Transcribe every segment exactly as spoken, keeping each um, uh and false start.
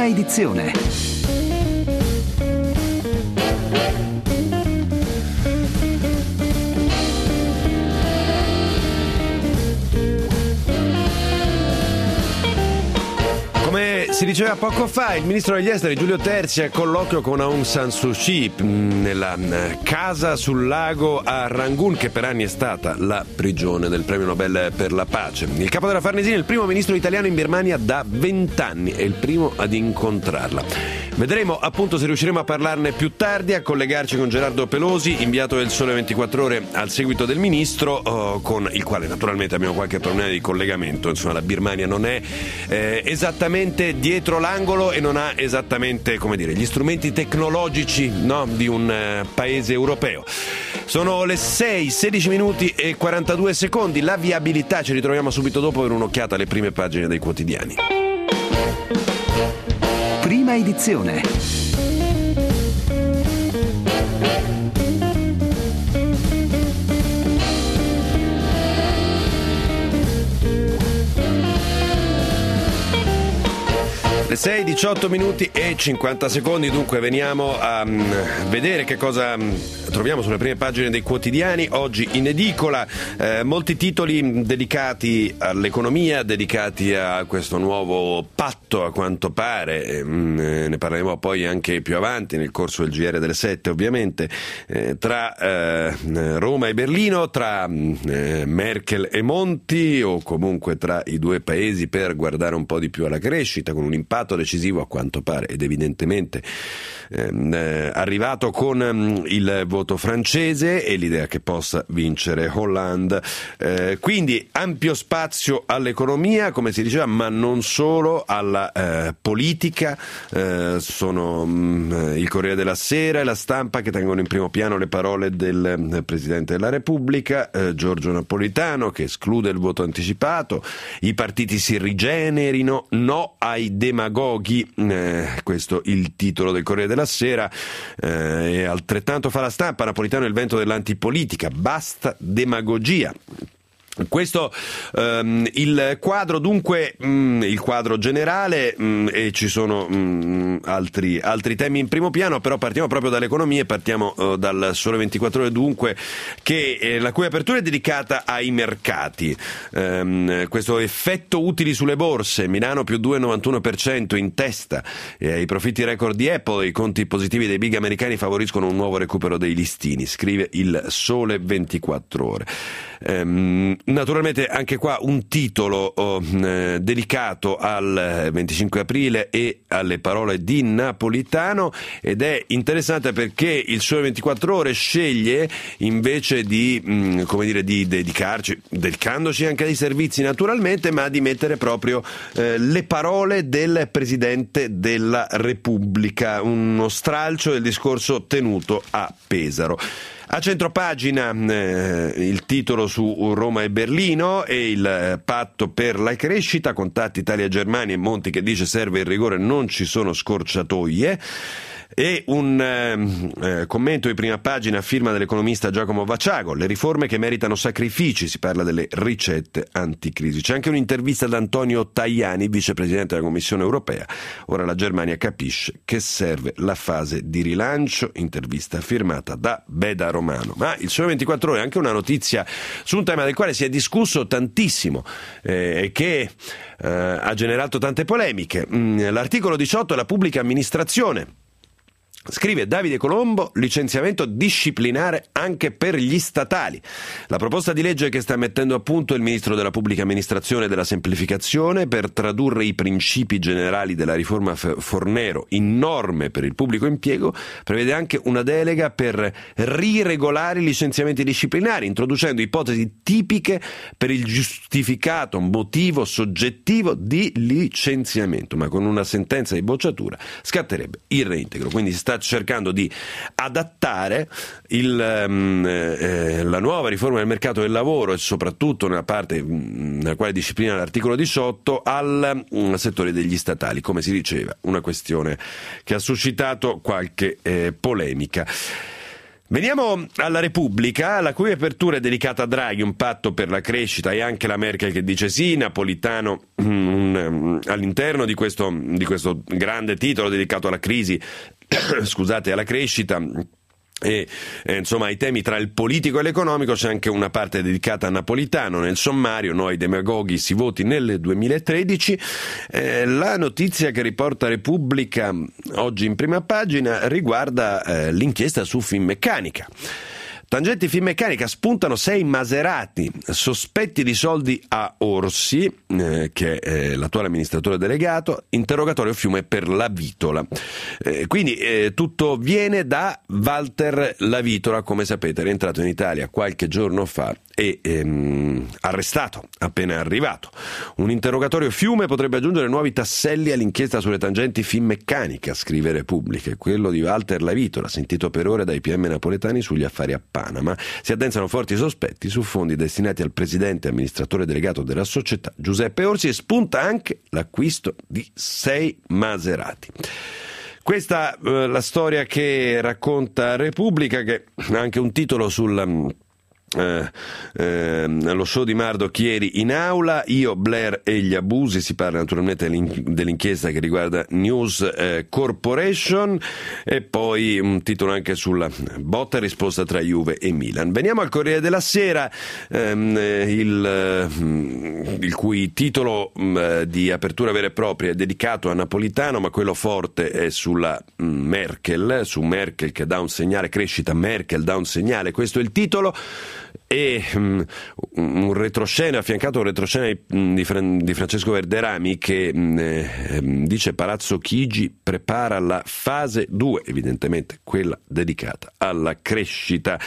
Prima edizione. Come si diceva poco fa, il ministro degli esteri Giulio Terzi a colloquio con Aung San Suu Kyi nella casa sul lago a Rangoon, che per anni è stata la prigione del premio Nobel per la pace. Il capo della Farnesina è il primo ministro italiano in Birmania da vent'anni, è il primo ad incontrarla. Vedremo appunto se riusciremo a parlarne più tardi, a collegarci con Gerardo Pelosi, inviato del Sole ventiquattro Ore al seguito del ministro, oh, con il quale naturalmente abbiamo qualche problema di collegamento. Insomma, la Birmania non è eh, esattamente dietro l'angolo e non ha esattamente, come dire, gli strumenti tecnologici, no, di un eh, paese europeo. Sono le sei, sedici minuti e quarantadue secondi. La viabilità, ci ritroviamo subito dopo per un'occhiata alle prime pagine dei quotidiani. Prima edizione. Le sei, diciotto minuti e cinquanta secondi, dunque veniamo a um, vedere che cosa um, troviamo sulle prime pagine dei quotidiani. Oggi in edicola eh, molti titoli dedicati all'economia, dedicati a questo nuovo patto, a quanto pare, eh, ne parleremo poi anche più avanti nel corso del G R delle sette ovviamente, eh, tra eh, Roma e Berlino, tra eh, Merkel e Monti, o comunque tra i due paesi, per guardare un po' di più alla crescita, con un impatto decisivo a quanto pare ed evidentemente ehm, eh, arrivato con ehm, il voto francese e l'idea che possa vincere Hollande. Eh, quindi ampio spazio all'economia, come si diceva, ma non solo, alla eh, politica. Eh, sono mh, il Corriere della Sera e la Stampa che tengono in primo piano le parole del, del Presidente della Repubblica, eh, Giorgio Napolitano, che esclude il voto anticipato, i partiti si rigenerino, no ai demagoghi, eh, questo il titolo del Corriere della Sera, eh, e altrettanto fa la Stampa. Napolitano è il vento dell'antipolitica, basta demagogia. Questo ehm, il quadro, dunque mh, il quadro generale, mh, e ci sono mh, altri, altri temi in primo piano, però partiamo proprio dall'economia e partiamo uh, dal Sole ventiquattro Ore, dunque, che eh, la cui apertura è dedicata ai mercati. Ehm, questo effetto utili sulle borse, Milano più due virgola novantuno per cento in testa, eh, i profitti record di Apple, i conti positivi dei big americani favoriscono un nuovo recupero dei listini, scrive il Sole ventiquattro Ore. Ehm, naturalmente anche qua un titolo oh, eh, dedicato al venticinque aprile e alle parole di Napolitano, ed è interessante perché il Sole ventiquattro Ore sceglie, invece di mh, come dire di dedicarci, dedicandoci anche ai servizi naturalmente, ma di mettere proprio eh, le parole del Presidente della Repubblica, uno stralcio del discorso tenuto a Pesaro. A centropagina eh, il titolo su Roma e Berlino e il eh, patto per la crescita, contatti Italia-Germania e Monti che dice serve il rigore, non ci sono scorciatoie. E un eh, eh, commento di prima pagina a firma dell'economista Giacomo Vacciago, le riforme che meritano sacrifici, si parla delle ricette anticrisi. C'è anche un'intervista ad Antonio Tajani, vicepresidente della Commissione Europea, ora la Germania capisce che serve la fase di rilancio, intervista firmata da Beda Romano. Ma il Sole ventiquattro Ore è anche una notizia su un tema del quale si è discusso tantissimo e eh, che eh, ha generato tante polemiche. Mm, l'articolo diciotto è la pubblica amministrazione. Scrive Davide Colombo, licenziamento disciplinare anche per gli statali. La proposta di legge che sta mettendo a punto il ministro della pubblica amministrazione e della semplificazione per tradurre i principi generali della riforma Fornero in norme per il pubblico impiego prevede anche una delega per riregolare i licenziamenti disciplinari, introducendo ipotesi tipiche per il giustificato motivo soggettivo di licenziamento, ma con una sentenza di bocciatura scatterebbe il reintegro. Quindi si sta cercando di adattare il, um, eh, la nuova riforma del mercato del lavoro, e soprattutto nella parte um, nella quale disciplina l'articolo diciotto, al um, settore degli statali, come si diceva, una questione che ha suscitato qualche eh, polemica. Veniamo alla Repubblica, la cui apertura è dedicata a Draghi, un patto per la crescita, e anche la Merkel che dice sì, Napolitano un in, all'interno di questo, di questo grande titolo dedicato alla crisi, scusate, alla crescita e eh, insomma ai temi tra il politico e l'economico, c'è anche una parte dedicata a Napolitano nel sommario "Noi demagoghi si voti nel duemilatredici". Eh, la notizia che riporta Repubblica oggi in prima pagina riguarda eh, l'inchiesta su Finmeccanica. Tangenti Finmeccanica, spuntano sei Maserati sospetti di soldi a Orsi, eh, che è l'attuale amministratore delegato, interrogatorio Fiume per La Vitola. Eh, quindi eh, tutto viene da Walter La Vitola, come sapete, è rientrato in Italia qualche giorno fa e ehm, arrestato appena arrivato. Un interrogatorio Fiume potrebbe aggiungere nuovi tasselli all'inchiesta sulle tangenti Finmeccanica, scrive Repubblica. Quello di Walter La Vitola, sentito per ore dai P M napoletani sugli affari a Panama. Si addensano forti sospetti su fondi destinati al presidente e amministratore delegato della società Giuseppe Orsi, e spunta anche l'acquisto di sei Maserati. Questa eh, la storia che racconta Repubblica, che ha anche un titolo sul Eh, eh, lo show di Murdoch ieri in aula, "Io, Blair e gli abusi". Si parla naturalmente dell'inchiesta che riguarda News eh, Corporation, e poi un titolo anche sulla botta e risposta tra Juve e Milan. Veniamo al Corriere della Sera, ehm, il, il cui titolo mh, di apertura vera e propria è dedicato a Napolitano, ma quello forte è sulla mh, Merkel, su Merkel che dà un segnale, crescita, Merkel dà un segnale, questo è il titolo. E um, un retroscena, affiancato a un retroscena di, di, Fran, di Francesco Verderami che um, eh, dice Palazzo Chigi prepara la fase due, evidentemente quella dedicata alla crescita.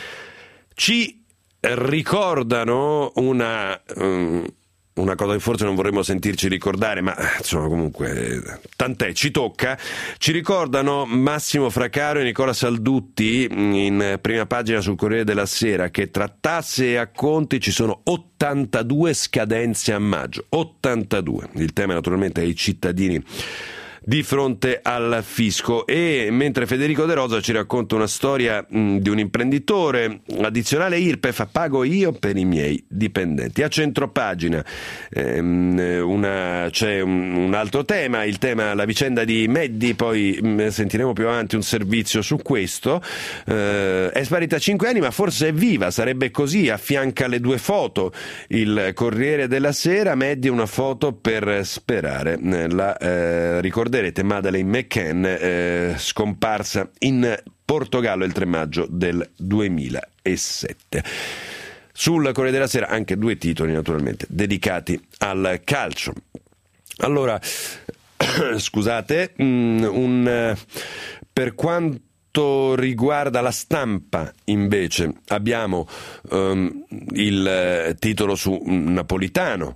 Ci ricordano una... Um, una cosa che forse non vorremmo sentirci ricordare, ma insomma comunque tant'è, ci tocca. Ci ricordano Massimo Fracaro e Nicola Saldutti in prima pagina sul Corriere della Sera che tra tasse e acconti ci sono ottantadue scadenze a maggio. ottantadue. Il tema naturalmente è i cittadini di fronte al fisco. E mentre Federico De Rosa ci racconta una storia mh, di un imprenditore, addizionale I R P E F pago io per i miei dipendenti. A centropagina ehm, una, c'è un, un altro tema, il tema, la vicenda di Meddi, poi mh, sentiremo più avanti un servizio su questo. Eh, è sparita cinque anni ma forse è viva, sarebbe così, affianca le due foto il Corriere della Sera. Meddi, una foto per sperare. La eh, ricorderete Madeleine McCann, eh, scomparsa in Portogallo il tre maggio del duemilasette. Sul Corriere della Sera anche due titoli naturalmente dedicati al calcio. Allora, scusate, um, un, per quanto riguarda La Stampa invece abbiamo um, il titolo su Napolitano.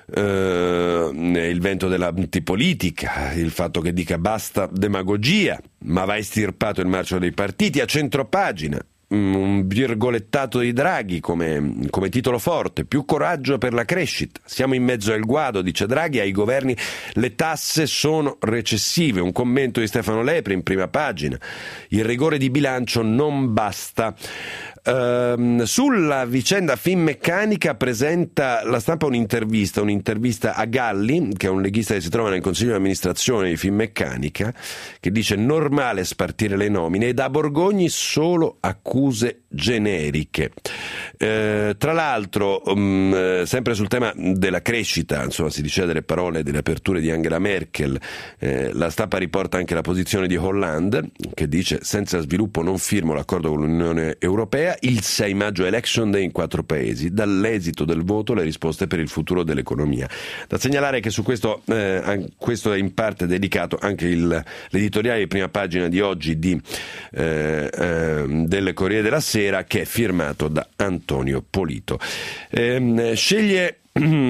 Uh, il vento dell'antipolitica, il fatto che dica basta demagogia, ma va estirpato il marcio dei partiti. A centropagina un virgolettato di Draghi come, come titolo forte: più coraggio per la crescita, siamo in mezzo al guado, dice Draghi, ai governi le tasse sono recessive. Un commento di Stefano Lepri in prima pagina: il rigore di bilancio non basta. Uh, sulla vicenda Finmeccanica presenta La Stampa un'intervista, un'intervista a Galli, che è un leghista che si trova nel consiglio di amministrazione di Finmeccanica, che dice normale spartire le nomine, e da Borgogni solo accuse generiche. Uh, tra l'altro, um, sempre sul tema della crescita, insomma, si diceva delle parole, delle aperture di Angela Merkel. Uh, La Stampa riporta anche la posizione di Hollande, che dice senza sviluppo non firmo l'accordo con l'Unione Europea. Il sei maggio election day in quattro paesi, dall'esito del voto le risposte per il futuro dell'economia. Da segnalare che su questo, eh, questo è in parte dedicato anche il, l'editoriale di prima pagina di oggi di, eh, eh, del Corriere della Sera, che è firmato da Antonio Polito. Eh, sceglie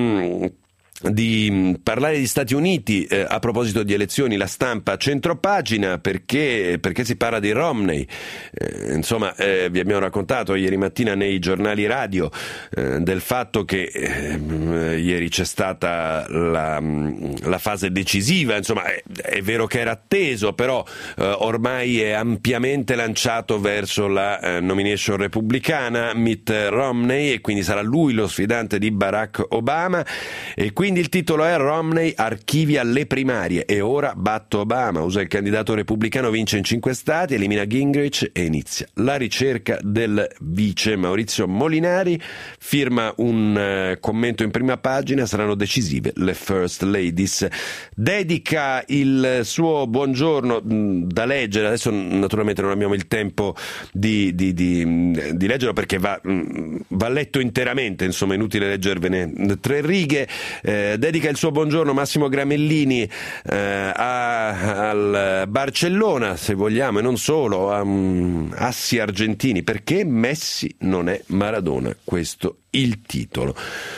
di parlare di Stati Uniti eh, a proposito di elezioni La Stampa a centropagina, perché, perché si parla di Romney. Eh, insomma, eh, vi abbiamo raccontato ieri mattina nei giornali radio eh, del fatto che eh, ieri c'è stata la, la fase decisiva. Insomma, è, è vero che era atteso, però eh, ormai è ampiamente lanciato verso la eh, nomination repubblicana Mitt Romney, e quindi sarà lui lo sfidante di Barack Obama. E qui quindi il titolo è Romney archivia le primarie e ora batto Obama, usa il candidato repubblicano, vince in cinque stati, elimina Gingrich e inizia la ricerca del vice. Maurizio Molinari firma un uh, commento in prima pagina, saranno decisive le first ladies. Dedica il suo buongiorno mh, da leggere, adesso naturalmente non abbiamo il tempo di, di, di, di leggerlo perché va, mh, va letto interamente, insomma inutile leggervene tre righe. Eh, dedica il suo buongiorno Massimo Gramellini eh, a, al Barcellona, se vogliamo, e non solo, a um, assi argentini, perché Messi non è Maradona, questo il titolo.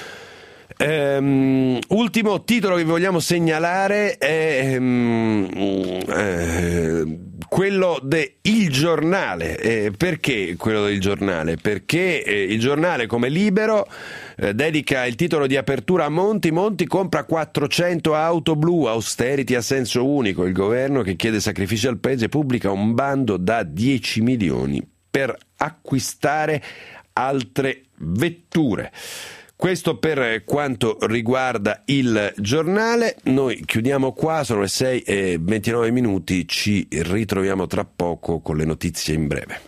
Um, ultimo titolo che vi vogliamo segnalare è um, eh, quello de Il Giornale. Eh, perché quello del Giornale? Perché eh, il Giornale, come Libero, eh, dedica il titolo di apertura a Monti. Monti compra quattrocento auto blu, austerity a senso unico. Il governo, che chiede sacrifici al paese, pubblica un bando da dieci milioni per acquistare altre vetture. Questo per quanto riguarda il Giornale. Noi chiudiamo qua, sono le sei e ventinove minuti, ci ritroviamo tra poco con le notizie in breve.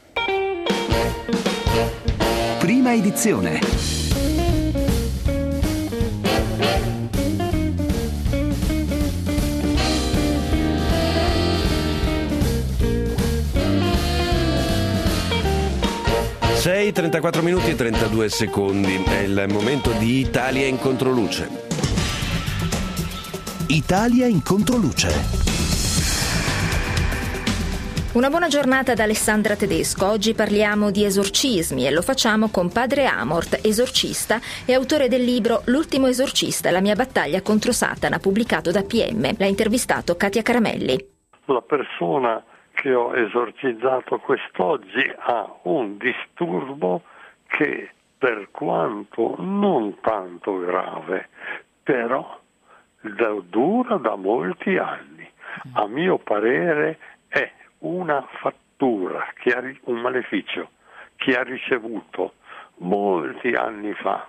Prima edizione. sei, trentaquattro minuti e trentadue secondi, è il momento di Italia in controluce. Italia in controluce. Una buona giornata da Alessandra Tedesco. Oggi parliamo di esorcismi e lo facciamo con Padre Amort, esorcista e autore del libro L'ultimo esorcista, la mia battaglia contro Satana, pubblicato da P M. L'ha intervistato Katia Caramelli. La persona che ho esorcizzato quest'oggi ha un disturbo che, per quanto non tanto grave, però da, dura da molti anni. A mio parere è una fattura, che ha, un maleficio che ha ricevuto molti anni fa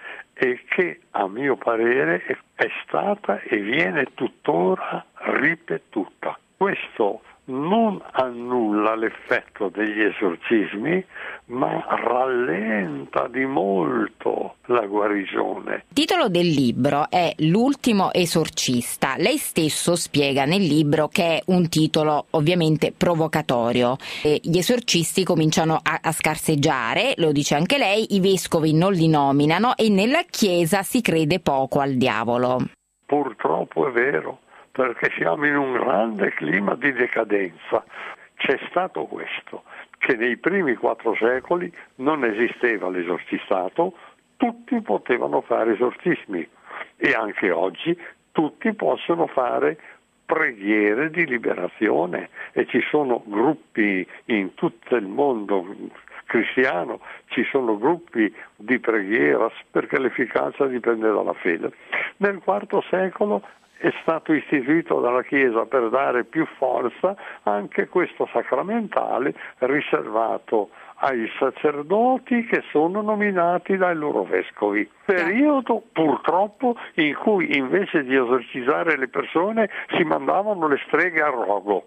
e che a mio parere è, è stata e viene tuttora ripetuta. Questo non annulla l'effetto degli esorcismi, ma rallenta di molto la guarigione. Il titolo del libro è L'ultimo esorcista. Lei stesso spiega nel libro che è un titolo ovviamente provocatorio. E gli esorcisti cominciano a, a scarseggiare, lo dice anche lei, i vescovi non li nominano e nella Chiesa si crede poco al diavolo. Purtroppo è vero, perché siamo in un grande clima di decadenza. C'è stato questo, che nei primi quattro secoli non esisteva l'esorcistato, tutti potevano fare esorcismi e anche oggi tutti possono fare preghiere di liberazione e ci sono gruppi in tutto il mondo cristiano, ci sono gruppi di preghiera perché l'efficacia dipende dalla fede. Nel quarto secolo è stato istituito dalla Chiesa per dare più forza anche questo sacramentale riservato ai sacerdoti che sono nominati dai loro vescovi. Periodo purtroppo in cui invece di esorcizzare le persone si mandavano le streghe a rogo.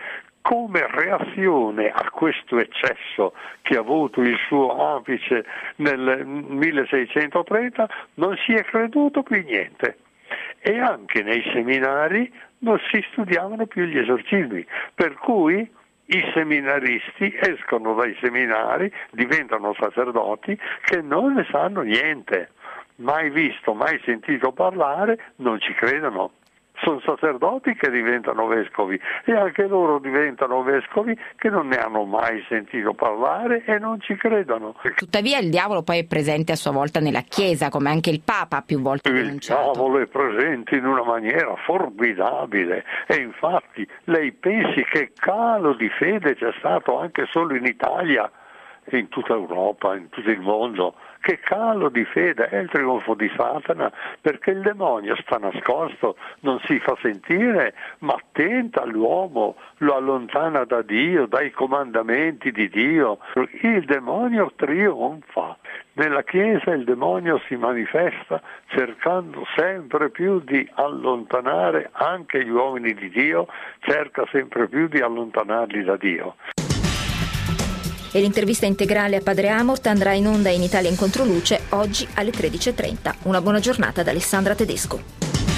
Come reazione a questo eccesso che ha avuto il suo apice nel milleseicentotrenta non si è creduto più niente. E anche nei seminari non si studiavano più gli esorcismi, per cui i seminaristi escono dai seminari, diventano sacerdoti che non ne sanno niente, mai visto, mai sentito parlare, non ci credono. Sono sacerdoti che diventano vescovi e anche loro diventano vescovi che non ne hanno mai sentito parlare e non ci credono. Tuttavia il diavolo poi è presente a sua volta nella Chiesa, come anche il Papa ha più volte denunciato. Il diavolo è presente in una maniera formidabile e infatti lei pensi che calo di fede c'è stato anche solo in Italia, in tutta Europa, in tutto il mondo. Che calo di fede, è il trionfo di Satana, perché il demonio sta nascosto, non si fa sentire, ma tenta l'uomo, lo allontana da Dio, dai comandamenti di Dio. Il demonio trionfa. Nella Chiesa il demonio si manifesta cercando sempre più di allontanare anche gli uomini di Dio, cerca sempre più di allontanarli da Dio. E l'intervista integrale a Padre Amort andrà in onda in Italia in Controluce oggi alle tredici e trenta. Una buona giornata da Alessandra Tedesco.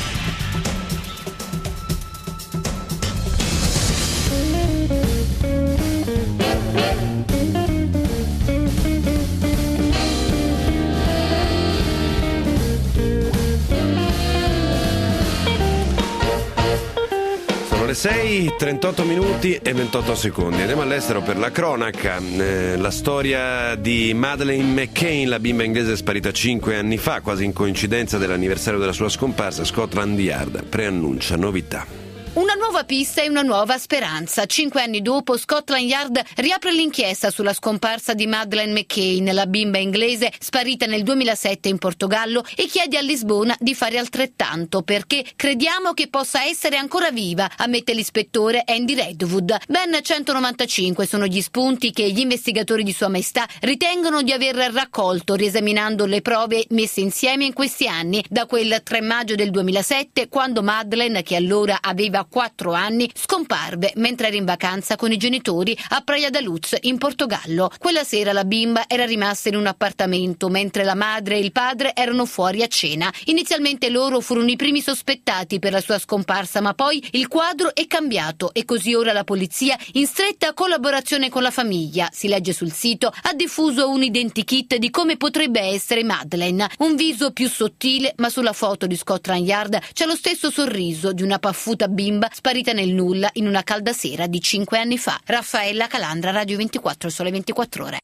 sei, trentotto minuti e ventotto secondi. Andiamo all'estero per la cronaca. Eh, la storia di Madeleine McCann, la bimba inglese sparita cinque anni fa, quasi in coincidenza dell'anniversario della sua scomparsa. Scotland Yard preannuncia novità. Una nuova pista e una nuova speranza. Cinque anni dopo, Scotland Yard riapre l'inchiesta sulla scomparsa di Madeleine McCann, la bimba inglese sparita nel duemilasette in Portogallo, e chiede a Lisbona di fare altrettanto perché crediamo che possa essere ancora viva, ammette l'ispettore Andy Redwood. Ben centonovantacinque sono gli spunti che gli investigatori di Sua Maestà ritengono di aver raccolto riesaminando le prove messe insieme in questi anni, da quel tre maggio del duemilasette, quando Madeleine, che allora aveva quattro anni, scomparve mentre era in vacanza con i genitori a Praia da Luz in Portogallo. Quella sera la bimba era rimasta in un appartamento mentre la madre e il padre erano fuori a cena. Inizialmente loro furono i primi sospettati per la sua scomparsa, ma poi il quadro è cambiato e così ora la polizia, in stretta collaborazione con la famiglia, si legge sul sito, ha diffuso un identikit di come potrebbe essere Madeleine. Un viso più sottile, ma sulla foto di Scotland Yard c'è lo stesso sorriso di una paffuta bimba sparita nel nulla in una calda sera di cinque anni fa. Raffaella Calandra, Radio ventiquattro, Sole ventiquattro Ore.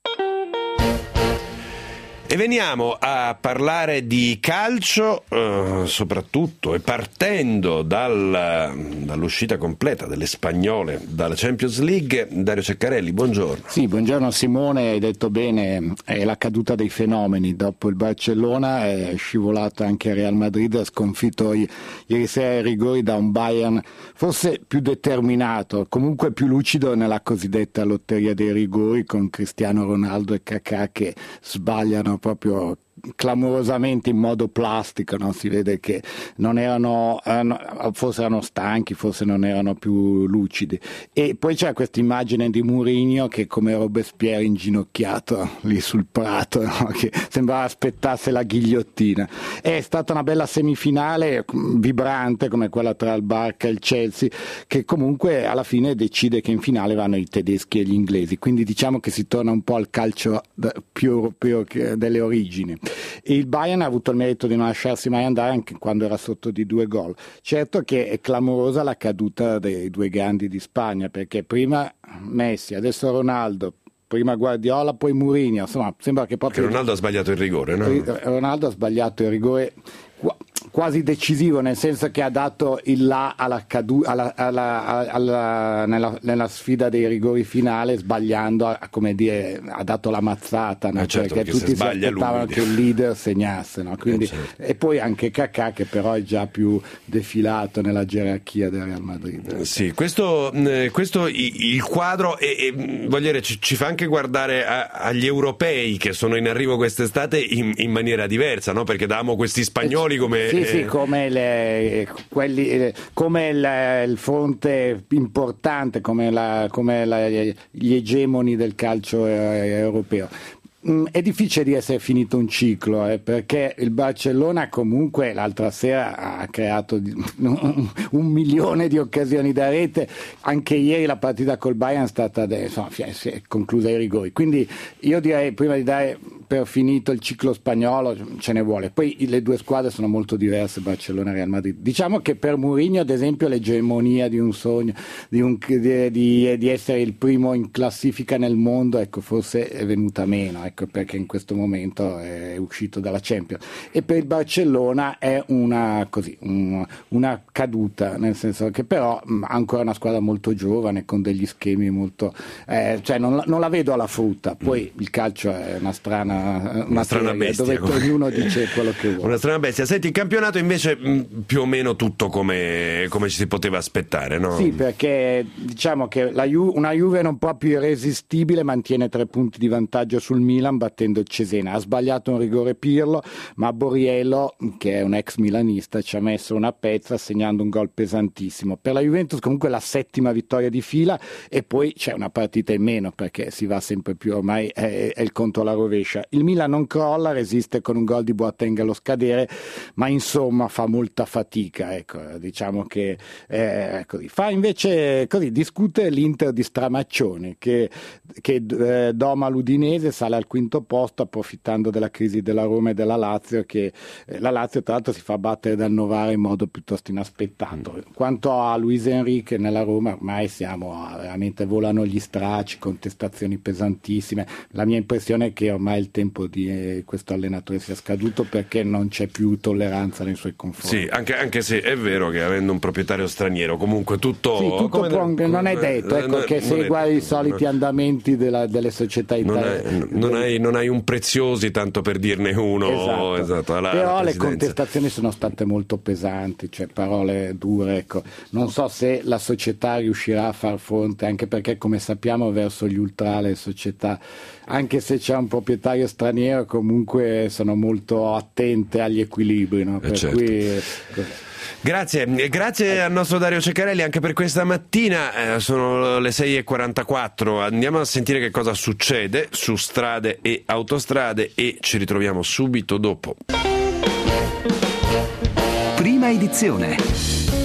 E veniamo a parlare di calcio, eh, soprattutto e partendo dal, dall'uscita completa delle spagnole dalla Champions League. Dario Ceccarelli, buongiorno. Sì, buongiorno Simone, hai detto bene, è la caduta dei fenomeni. Dopo il Barcellona è scivolato anche il Real Madrid, ha sconfitto ieri sera ai rigori da un Bayern forse più determinato, comunque più lucido nella cosiddetta lotteria dei rigori, con Cristiano Ronaldo e Kakà che sbagliano proprio clamorosamente in modo plastico, no? Si vede che non erano, erano forse erano stanchi, forse non erano più lucidi. E poi c'è questa immagine di Mourinho che come Robespierre inginocchiato lì sul prato, no? Che sembrava aspettasse la ghigliottina. È stata una bella semifinale vibrante come quella tra il Barca e il Chelsea, che comunque alla fine decide che in finale vanno i tedeschi e gli inglesi, quindi diciamo che si torna un po' al calcio più europeo delle origini. E il Bayern ha avuto il merito di non lasciarsi mai andare anche quando era sotto di due gol. Certo che è clamorosa la caduta dei due grandi di Spagna, perché prima Messi, adesso Ronaldo, prima Guardiola, poi Mourinho, insomma sembra che proprio... Che Ronaldo ha sbagliato il rigore, no? Ronaldo ha sbagliato il rigore quasi decisivo, nel senso che ha dato il là alla cadu- alla, alla, alla, nella, nella sfida dei rigori finale, sbagliando, a, come dire, ha dato la mazzata, no? Eh certo, perché, perché tutti si aspettavano lui che il leader segnasse, no? Quindi, eh certo. E poi anche Kakà, che però è già più defilato nella gerarchia del Real Madrid. Sì, questo, questo il quadro e, e voglio dire, ci, ci fa anche guardare a, agli europei che sono in arrivo quest'estate in, in maniera diversa, no? Perché davamo questi spagnoli come... Sì, sì, come, le, quelli, come il, il fronte importante, come, la, come la, gli egemoni del calcio europeo. È difficile di essere finito un ciclo, eh, perché il Barcellona comunque l'altra sera ha creato un milione di occasioni da rete. Anche ieri la partita col Bayern è stata, insomma, si è conclusa ai rigori, quindi io direi, prima di dare per finito il ciclo spagnolo, ce ne vuole. Poi le due squadre sono molto diverse, Barcellona e Real Madrid. Diciamo che per Mourinho, ad esempio, l'egemonia di un sogno, di, un, di, di, di essere il primo in classifica nel mondo, ecco, forse è venuta meno, ecco, perché in questo momento è uscito dalla Champions. E per il Barcellona è una, così, un, una caduta, nel senso che però ha ancora una squadra molto giovane, con degli schemi molto... Eh, cioè non, non la vedo alla frutta. Poi il calcio è una strana strana, una strana bestia, dove come... ognuno dice quello che vuole. Una strana bestia. Senti, il campionato invece mh, più o meno tutto come, come ci si poteva aspettare, no? Sì, perché diciamo che la Ju- una Juve non proprio irresistibile, mantiene tre punti di vantaggio sul Milan battendo il Cesena. Ha sbagliato un rigore Pirlo, ma Borriello, che è un ex milanista, ci ha messo una pezza segnando un gol pesantissimo. Per la Juventus comunque la settima vittoria di fila, e poi c'è una partita in meno perché si va sempre più, ormai è, è il conto alla rovescia. Il Milan non crolla, resiste con un gol di Boateng allo scadere, ma insomma fa molta fatica, ecco, diciamo che eh, così. Fa invece così, discute l'Inter di Stramaccione che, che eh, doma l'Udinese, sale al quinto posto approfittando della crisi della Roma e della Lazio, che eh, la Lazio tra l'altro si fa battere dal Novara in modo piuttosto inaspettato. Mm. Quanto a Luis Enrique nella Roma, ormai siamo a, veramente volano gli stracci, contestazioni pesantissime. La mia impressione è che ormai il tempo di eh, questo allenatore sia scaduto, perché non c'è più tolleranza nei suoi confronti. Sì, anche, anche se è vero che avendo un proprietario straniero comunque tutto, sì, tutto come, può, non è detto, ecco, non, che non segua i soliti non, andamenti della, delle società italiane. Non, non, hai, non hai un Preziosi, tanto per dirne uno. Esatto. Esatto, alla, però alla le contestazioni sono state molto pesanti, cioè parole dure, ecco. Non so se la società riuscirà a far fronte, anche perché come sappiamo verso gli ultra le società, anche se c'è un proprietario straniero, comunque sono molto attente agli equilibri, no? Per certo. cui Grazie, grazie al nostro Dario Ceccarelli anche per questa mattina. Eh, sono le sei e quarantaquattro, andiamo a sentire che cosa succede su strade e autostrade e ci ritroviamo subito dopo. Prima edizione.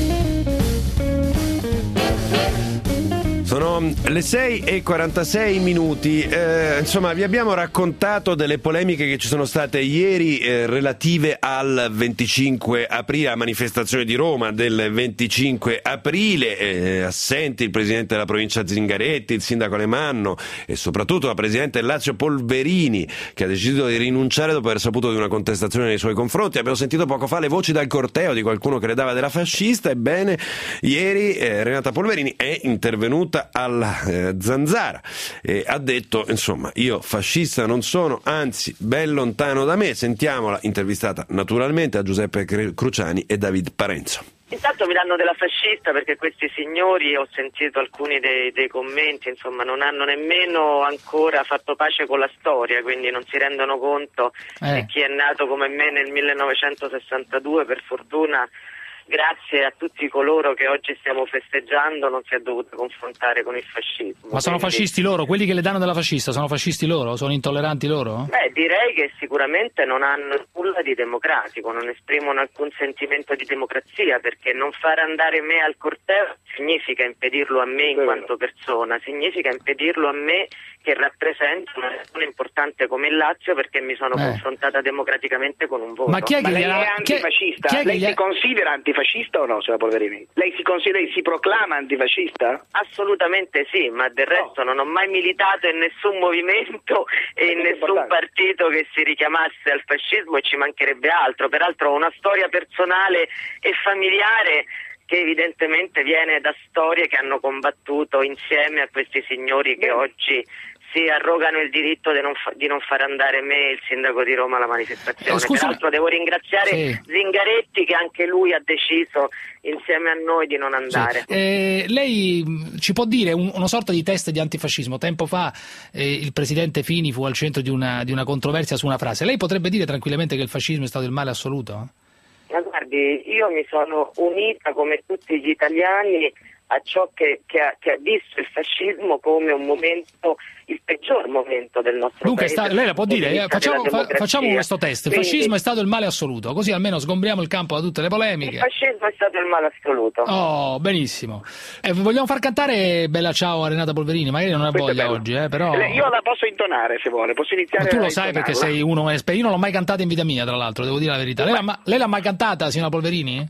Sono le sei e quarantasei minuti, eh, insomma vi abbiamo raccontato delle polemiche che ci sono state ieri eh, relative al venticinque aprile, la manifestazione di Roma del venticinque aprile, eh, assenti il presidente della provincia Zingaretti, il sindaco Alemanno e soprattutto la presidente del Lazio Polverini, che ha deciso di rinunciare dopo aver saputo di una contestazione nei suoi confronti. Abbiamo sentito poco fa le voci dal corteo di qualcuno che le dava della fascista. Ebbene, ieri eh, Renata Polverini è intervenuta alla eh, Zanzara e ha detto, insomma, io fascista non sono, anzi ben lontano da me. Sentiamola, intervistata naturalmente a Giuseppe Cruciani e David Parenzo. Intanto mi danno della fascista perché questi signori, ho sentito alcuni dei, dei commenti, insomma non hanno nemmeno ancora fatto pace con la storia, quindi non si rendono conto eh. che chi è nato come me nel millenovecentosessantadue, per fortuna, grazie a tutti coloro che oggi stiamo festeggiando, non si è dovuto confrontare con il fascismo. Ma sono Quindi... fascisti loro? Quelli che le danno della fascista sono fascisti loro? Sono intolleranti loro? Beh, direi che sicuramente non hanno nulla di democratico, non esprimono alcun sentimento di democrazia, perché non far andare me al corteo significa impedirlo a me in quanto persona, significa impedirlo a me che rappresenta una regione importante come il Lazio, perché mi sono eh. confrontata democraticamente con un voto. Ma chi è che Ma lei gliela... è antifascista? Chi è... Chi è lei gli... si considera antifascista o no, signora Polverini? Lei si considera, si proclama antifascista? Assolutamente sì, ma del resto no. non ho mai militato in nessun movimento e in nessun partito che si richiamasse al fascismo, e ci mancherebbe altro. Peraltro ho una storia personale e familiare che evidentemente viene da storie che hanno combattuto insieme a questi signori che Beh. oggi si arrogano il diritto di non, fa- di non far andare me, il sindaco di Roma, alla manifestazione. Eh, Peraltro devo ringraziare sì. Zingaretti, che anche lui ha deciso insieme a noi di non andare. Sì. Eh, lei ci può dire un, una sorta di test di antifascismo? Tempo fa eh, il presidente Fini fu al centro di una, di una controversia su una frase. Lei potrebbe dire tranquillamente che il fascismo è stato il male assoluto? Ma guardi, io mi sono unita come tutti gli italiani a ciò che, che, ha, che ha visto il fascismo come un momento, il peggior momento del nostro Dunque, paese. Dunque, lei la può dire, eh, facciamo, fa, facciamo questo test. Il Quindi, fascismo è stato il male assoluto, così almeno sgombriamo il campo da tutte le polemiche. Il fascismo è stato il male assoluto. Oh, benissimo. Eh, vogliamo far cantare Bella Ciao a Renata Polverini? Magari non ha Questo voglia oggi, eh, però... Io la posso intonare se vuole, posso iniziare. Ma tu lo a sai intonarla. perché sei uno esperto. Io non l'ho mai cantata in vita mia, tra l'altro, devo dire la verità. Lei, l'ha, lei l'ha mai cantata, signora Polverini?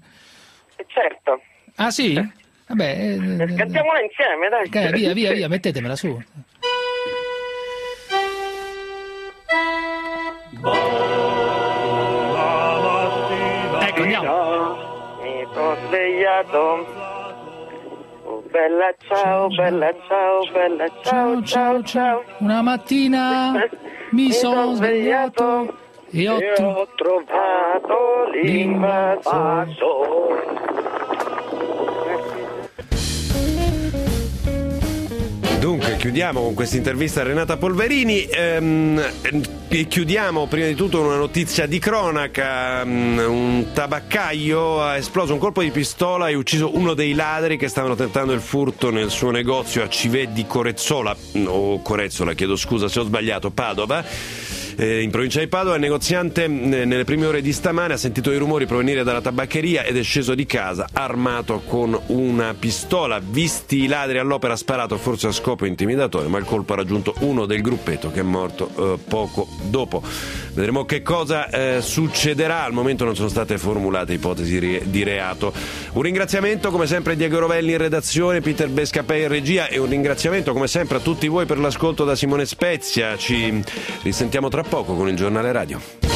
Certo. Ah sì? Vabbè, eh, cantiamola insieme, dai. Okay, via, via, via, mettetemela su. Ecco, andiamo. Mi sono svegliato. Oh, bella ciao, bella ciao, bella ciao, ciao, ciao. Una mattina mi sono svegliato e ho, e ho trovato l'invaso. Dunque, chiudiamo con questa intervista a Renata Polverini ehm, e chiudiamo prima di tutto una notizia di cronaca. Un tabaccaio ha esploso un colpo di pistola e ucciso uno dei ladri che stavano tentando il furto nel suo negozio a Civè di Corezzola, o Corezzola, chiedo scusa se ho sbagliato, Padova. In provincia di Padova il negoziante nelle prime ore di stamane ha sentito i rumori provenire dalla tabaccheria ed è sceso di casa armato con una pistola. Visti i ladri all'opera ha sparato forse a scopo intimidatorio, ma il colpo ha raggiunto uno del gruppetto che è morto eh, poco dopo. Vedremo che cosa eh, succederà. Al momento non sono state formulate ipotesi ri- di reato. Un ringraziamento come sempre a Diego Rovelli in redazione, Peter Bescapè in regia e un ringraziamento come sempre a tutti voi per l'ascolto da Simone Spezia. Ci risentiamo tra poco con il giornale radio.